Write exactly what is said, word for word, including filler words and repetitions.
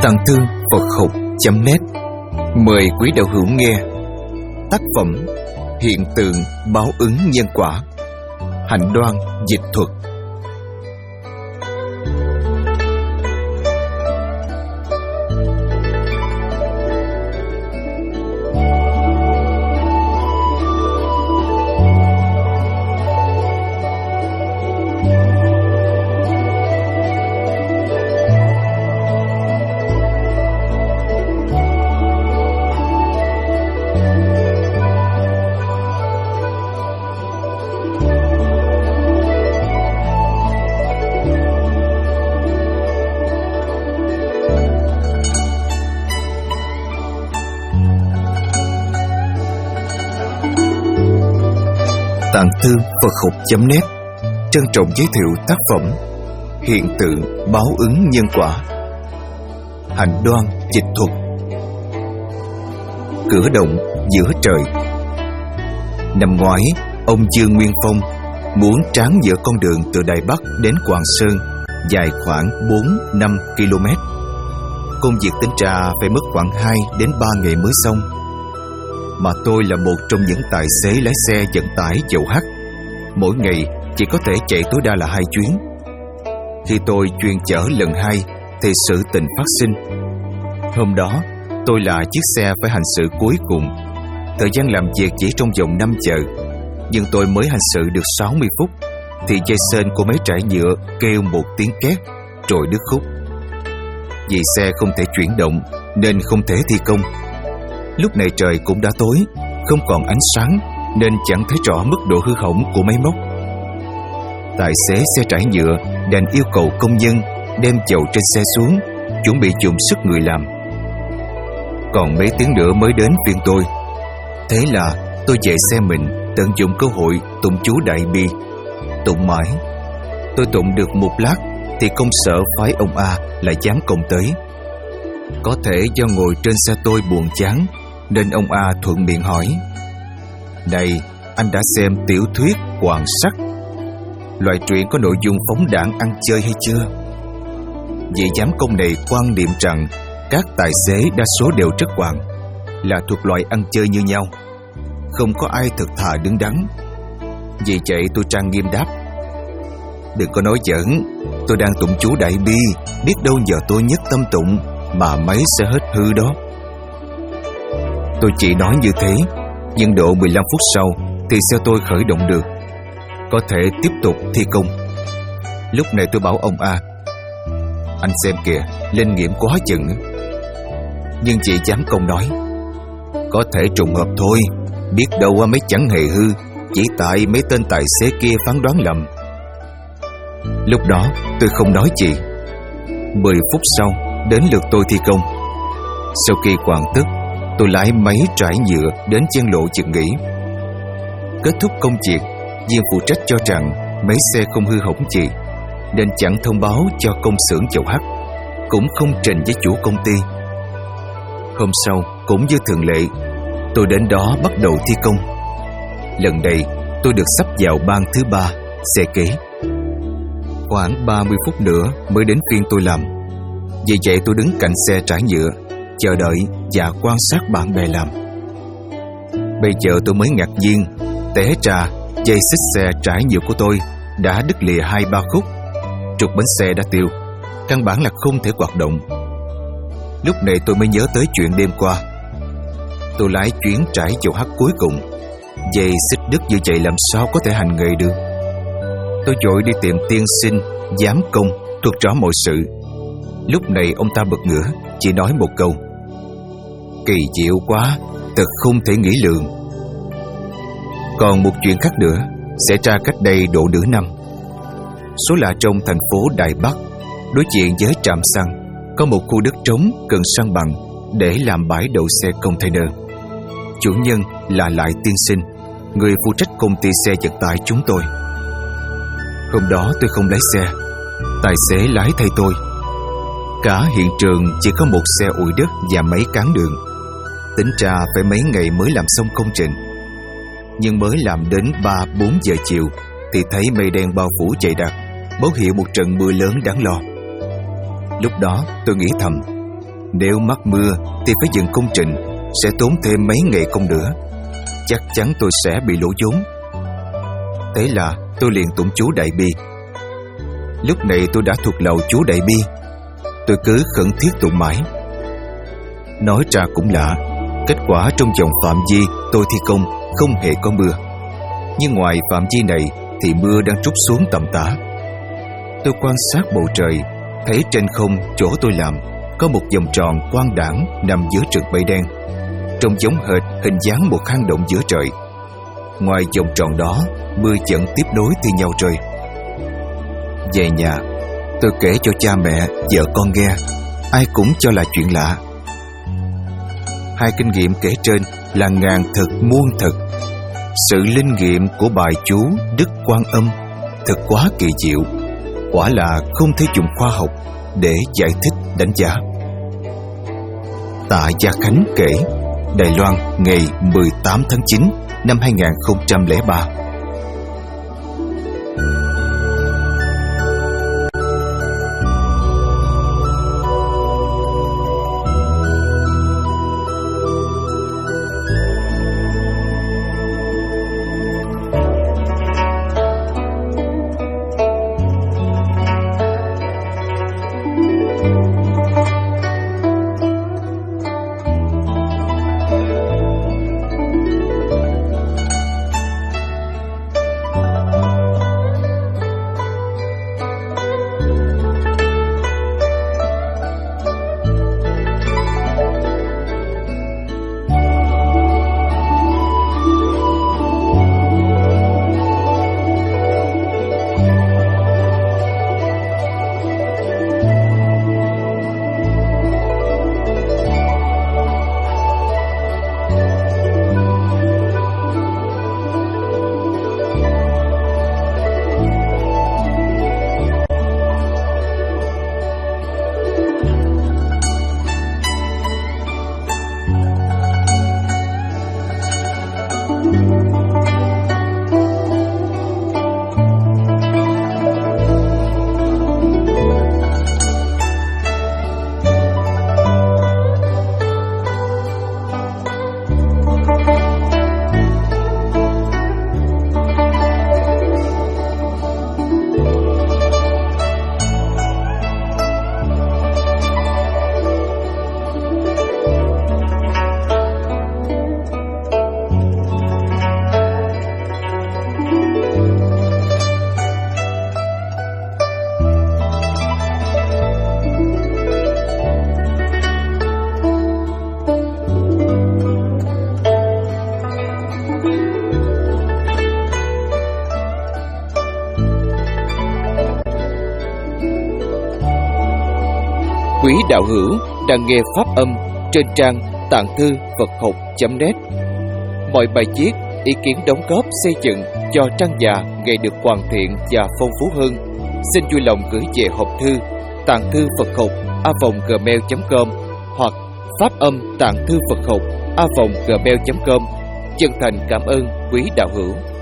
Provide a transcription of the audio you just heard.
Tàng thư Phật học chấm net mời quý đạo hữu nghe tác phẩm Hiện tượng báo ứng nhân quả, Hạnh Đoan dịch thuật. Tàng thư Phật học chấm net trân trọng giới thiệu tác phẩm Hiện tượng báo ứng nhân quả, Hạnh Đoan dịch thuật. Cửa động giữa trời. Năm ngoái, ông Dương Nguyên Phong muốn tráng dỡ con đường từ Đài Bắc đến Quảng Sơn dài khoảng bốn năm ki lô mét. Công việc tính ra phải mất khoảng hai đến ba ngày mới xong. Mà tôi là một trong những tài xế lái xe vận tải dầu hắt, mỗi ngày chỉ có thể chạy tối đa là hai chuyến. Khi tôi chuyên chở lần hai thì sự tình phát sinh. Hôm đó tôi là chiếc xe phải hành sự cuối cùng. Thời gian làm việc chỉ trong vòng năm giờ, nhưng tôi mới hành sự được sáu mươi phút thì dây sên của máy trải nhựa kêu một tiếng két rồi đứt khúc. Vì xe không thể chuyển động nên không thể thi công. Lúc này trời cũng đã tối, không còn ánh sáng nên chẳng thấy rõ mức độ hư hỏng của máy móc. Tài xế xe trải nhựa đành yêu cầu công nhân đem chậu trên xe xuống, chuẩn bị dùng sức người làm. Còn mấy tiếng nữa mới đến phiên tôi. Thế là tôi chạy xe mình, tận dụng cơ hội tụng chú Đại Bi. Tụng mãi, tôi tụng được một lát thì công sở phái ông A lại dám công tới. Có thể do ngồi trên xe tôi buồn chán nên ông A thuận miệng hỏi: "Này, anh đã xem tiểu thuyết Hoàng Sắc, loại truyện có nội dung phóng đãng ăn chơi hay chưa?" Vị giám công này quan niệm rằng các tài xế đa số đều rất hoàng, là thuộc loại ăn chơi như nhau, không có ai thật thà đứng đắn. Vì vậy tôi trang nghiêm đáp: "Đừng có nói giỡn, tôi đang tụng chú Đại Bi, biết đâu giờ tôi nhất tâm tụng mà máy sẽ hết hư đó." Tôi chỉ nói như thế, nhưng độ mười lăm phút sau thì xe tôi khởi động được, có thể tiếp tục thi công. Lúc này tôi bảo ông A: "Anh xem kìa, linh nghiệm quá chừng." Nhưng chị giám công nói: "Có thể trùng hợp thôi, biết đâu mấy chẳng hề hư, chỉ tại mấy tên tài xế kia phán đoán lầm." Lúc đó tôi không nói gì. Mười phút sau đến lượt tôi thi công. Sau khi hoàn tất, tôi lái máy trải nhựa đến chen lộ chừng nghỉ. Kết thúc công việc, viên phụ trách cho rằng máy xe không hư hỏng gì nên chẳng thông báo cho công xưởng dầu hắt, cũng không trình với chủ công ty. Hôm sau cũng như thường lệ, tôi đến đó bắt đầu thi công. Lần này tôi được sắp vào ban thứ ba, xe kế. Khoảng ba mươi phút nữa mới đến phiên tôi làm. Vì vậy tôi đứng cạnh xe trải nhựa, chờ đợi và quan sát bạn bè làm. Bây giờ tôi mới ngạc nhiên, té ra dây xích xe trải nhựa của tôi đã đứt lìa hai ba khúc, trục bánh xe đã tiêu, căn bản là không thể hoạt động. Lúc này tôi mới nhớ tới chuyện đêm qua. Tôi lái chuyến trải dầu hắt cuối cùng, dây xích đứt như vậy làm sao có thể hành nghề được. Tôi vội đi tìm tiên sinh giám công thuật rõ mọi sự. Lúc này ông ta bật ngửa, chỉ nói một câu: "Kỳ diệu quá, thật không thể nghĩ lường." Còn một chuyện khác nữa xảy ra cách đây độ nửa năm. Số là trong thành phố Đài Bắc, đối diện với trạm xăng, có một khu đất trống cần san bằng để làm bãi đậu xe container. Chủ nhân là Lại tiên sinh, người phụ trách công ty xe vận tải chúng tôi. Hôm đó tôi không lái xe, tài xế lái thay tôi. Cả hiện trường chỉ có một xe ủi đất và máy cán đường. Tính ra phải mấy ngày mới làm xong công trình. Nhưng mới làm đến ba bốn giờ chiều thì thấy mây đen bao phủ dày đặc, báo hiệu một trận mưa lớn đáng lo. Lúc đó tôi nghĩ thầm, Nếu mắc mưa thì phải dừng công trình, sẽ tốn thêm mấy ngày công nữa. Chắc chắn tôi sẽ bị lỗ vốn. Thế là tôi liền tụng chú Đại Bi. Lúc này tôi đã thuộc lầu chú Đại Bi. Tôi cứ khẩn thiết tụng mãi. Nói ra cũng lạ, kết quả trong vòng phạm vi tôi thi công không hề có mưa. Nhưng ngoài phạm vi này thì mưa đang trút xuống tầm tã. Tôi quan sát bầu trời, thấy trên không chỗ tôi làm có một vòng tròn quang đãng nằm giữa rừng mây đen, trông giống hệt hình dáng một hang động giữa trời. Ngoài vòng tròn đó, mưa vẫn tiếp nối thi nhau rơi. Về nhà, tôi kể cho cha mẹ, vợ con nghe. Ai cũng cho là chuyện lạ. Hai kinh nghiệm kể trên là ngàn thực muôn thực. Sự linh nghiệm của bài chú Đức Quan Âm thật quá kỳ diệu, quả là không thể dùng khoa học để giải thích đánh giá. Tạ Gia Khánh kể, Đài Loan ngày mười tám tháng chín năm hai nghìn không trăm lẻ ba. Quý đạo hữu đang nghe pháp âm trên trang tạng thư Phật học chấm net. Mọi bài viết, ý kiến đóng góp xây dựng cho trang già ngày được hoàn thiện và phong phú hơn, xin vui lòng gửi về hộp thư tạng thư Phật học a vòng gmail chấm com hoặc pháp âm tạng thư Phật học a vòng gmail chấm com. Chân thành cảm ơn quý đạo hữu.